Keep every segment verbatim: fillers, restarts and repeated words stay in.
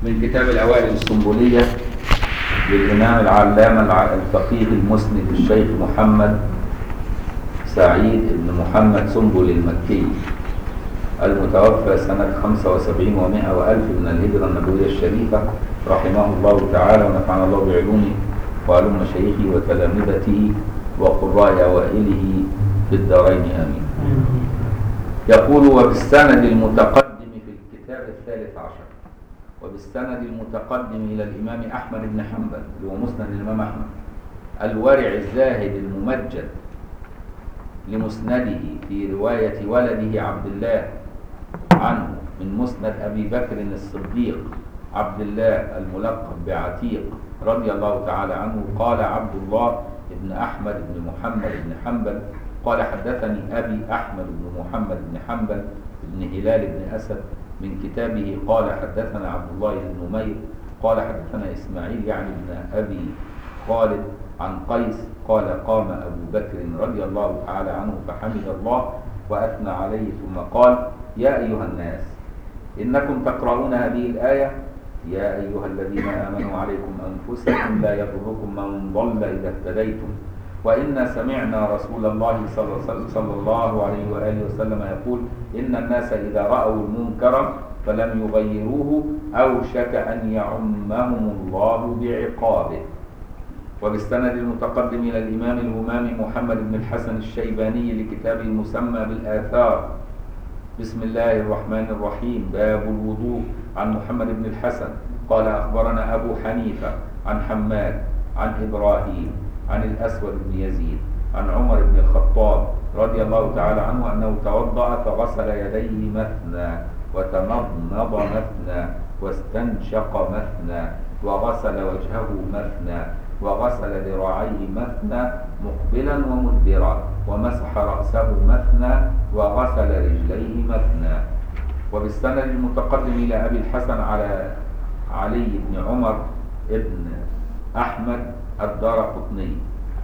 من كتاب الأوائل السنبلية للإمام العلامة الفقيه المسند الشيخ محمد سعيد بن محمد سنبل المكي المتوفى سنة خمسة وسبعين ومائة وألف من الهجرة النبوية الشريفة رحمه الله تعالى ونفعنا الله بعلومه وعلوم مشايخه وتلامذته وقراء أوائله في الدارين آمين. يقول: وبالسند المتقدم في الكتاب الثالث عشر، وبالسند المتقدم إلى الإمام أحمد بن حنبل اللي هو مسند الإمام أحمد الورع الزاهد الممجد لمسنده في رواية ولده عبد الله عنه من مسند أبي بكر الصديق عبد الله الملقب بعتيق رضي الله تعالى عنه. قال عبد الله بن أحمد بن محمد بن حنبل قال: حدثني أبي أحمد بن محمد بن حنبل بن هلال بن أسد من كتابه قال: حدثنا عبد الله بن نمير قال: حدثنا إسماعيل يعني بن أبي خالد عن قيس قال: قام أبو بكر رضي الله تعالى عنه فحمد الله وأثنى عليه ثم قال: يا أيها الناس إنكم تقرؤون هذه الآية: يا أيها الذين آمنوا عليكم أنفسكم لا يضركم من ضل إذا اهتديتم، وإنا سمعنا رسول الله صلى الله عليه وآله وسلم يقول: إن الناس إذا رأوا المنكر فلم يغيروه أوشك أن يعمهم الله بعقابه. وبالسند المتقدم إلى الإمام الهمام محمد بن الحسن الشيباني لكتابه المسمى بالآثار بسم الله الرحمن الرحيم باب الوضوء عن محمد بن الحسن قال: أخبرنا أبو حنيفة عن حماد عن إبراهيم عن الأسود بن يزيد عن عمر بن الخطاب رضي الله تعالى عنه أنه توضأ فغسل يديه مثنى وتمضمض مثنى واستنشق مثنى وغسل وجهه مثنى وغسل ذراعيه مثنى مقبلا ومدبرا ومسح رأسه مثنى وغسل رجليه مثنى. وبالسند المتقدم إلى أبي الحسن على علي بن عمر ابن أحمد الدارقطني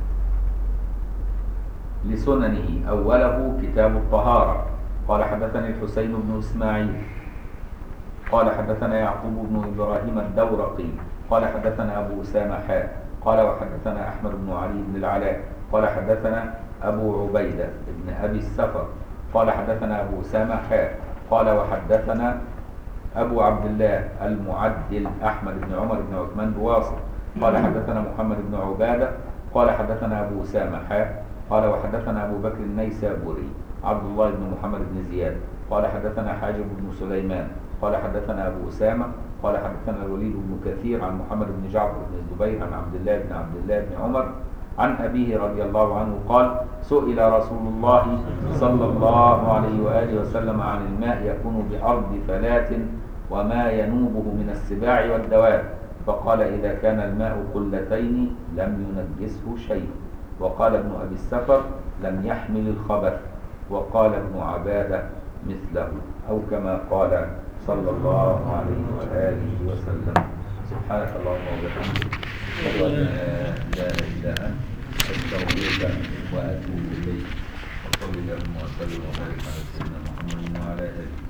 لسننه أوله كتاب الطهارة قال: حدثني الحسين بن إسماعيل قال: حدثنا يعقوب بن إبراهيم الدورقي قال: حدثنا أبو أسامة حاء قال: وحدثنا أحمد بن علي بن العلاء قال: حدثنا أبو عبيدة بن أبي السفر قال: حدثنا أبو أسامة حاء قال: وحدثنا أبو عبد الله المعدل أحمد بن عمر بن عثمان بواصل قال: حدثنا محمد بن عبادة قال: حدثنا أبو أسامة حاء قال: وحدثنا أبو بكر النيسابوري عبد الله بن محمد بن زياد قال: حدثنا حاجب بن سليمان قال: حدثنا أبو أسامة قال: حدثنا الوليد بن كثير عن محمد بن جعفر بن الزبير عن عبد الله بن عبد الله بن عمر عن أبيه رضي الله عنه قال: سئل رسول الله صلى الله عليه وآله وسلم عن الماء يكون بأرض فلات وما ينوبه من السباع والدواب، فقال: إذا كان الماء قلتين لم ينجسه شيء. وقال ابن أبي السفر: لم يحمل الخبث. وقال ابن عبادة مثله أو كما قال صلى الله عليه وآله وسلم. سبحانك اللهم وبحمدك أشهد أن لا إله إلا أنت أستغفرك وأتوب إليك. وصلى اللهم وسلم وبارك على سيدنا محمد وعلى آله